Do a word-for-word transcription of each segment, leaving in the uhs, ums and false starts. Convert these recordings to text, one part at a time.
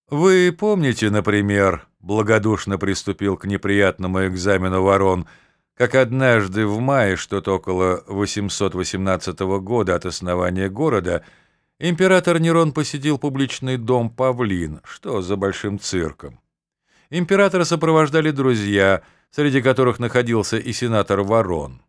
Вы помните, например, благодушно приступил к неприятному экзамену Ворон, как однажды в мае, что-то около восемьсот восемнадцатого года от основания города, император Нерон посетил публичный дом Павлин, что за большим цирком. Императора сопровождали друзья, среди которых находился и сенатор Ворон.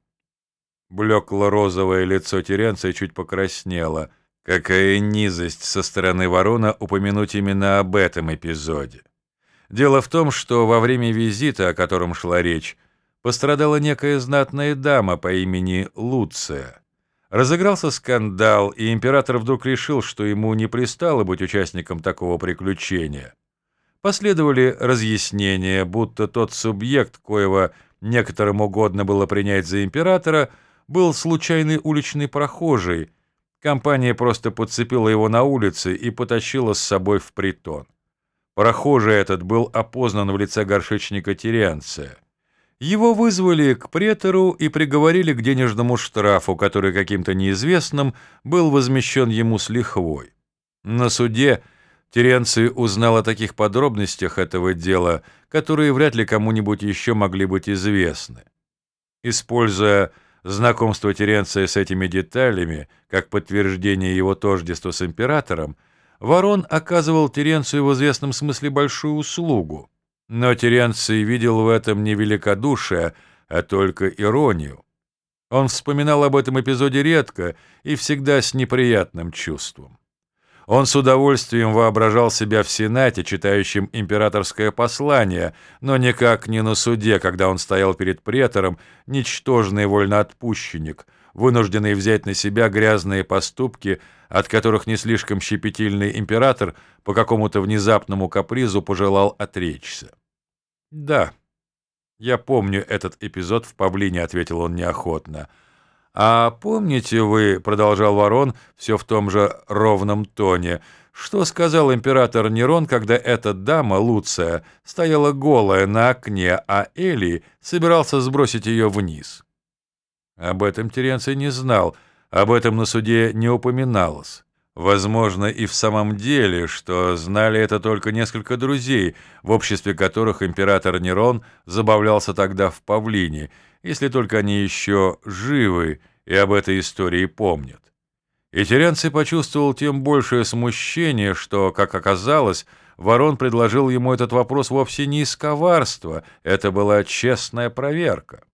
Блекло-розовое лицо Теренция чуть покраснело. Какая низость со стороны Ворона упомянуть именно об этом эпизоде. Дело в том, что во время визита, о котором шла речь, пострадала некая знатная дама по имени Луция. Разыгрался скандал, и император вдруг решил, что ему не пристало быть участником такого приключения. Последовали разъяснения, будто тот субъект, коего некоторым угодно было принять за императора, был случайный уличный прохожий. Компания просто подцепила его на улице и потащила с собой в притон. Прохожий этот был опознан в лице горшечника Теренция. Его вызвали к претору и приговорили к денежному штрафу, который каким-то неизвестным был возмещен ему с лихвой. На суде Теренций узнал о таких подробностях этого дела, которые вряд ли кому-нибудь еще могли быть известны. Используя знакомство Теренция с этими деталями, как подтверждение его тождества с императором, Ворон оказывал Теренцию в известном смысле большую услугу. Но Теренций видел в этом не великодушие, а только иронию. Он вспоминал об этом эпизоде редко и всегда с неприятным чувством. Он с удовольствием воображал себя в Сенате, читающим императорское послание, но никак не на суде, когда он стоял перед претором, ничтожный вольноотпущенник, вынужденный взять на себя грязные поступки, от которых не слишком щепетильный император по какому-то внезапному капризу пожелал отречься. «Да, я помню этот эпизод в Павлине», — ответил он неохотно. «А помните вы, — продолжал Ворон все в том же ровном тоне, — что сказал император Нерон, когда эта дама, Луция, стояла голая на окне, а Элий собирался сбросить ее вниз?» Об этом Теренций не знал, об этом на суде не упоминалось. Возможно, и в самом деле, что знали это только несколько друзей, в обществе которых император Нерон забавлялся тогда в Павлине, если только они еще живы и об этой истории помнят. И Теренций почувствовал тем большее смущение, что, как оказалось, Ворон предложил ему этот вопрос вовсе не из коварства, это была честная проверка.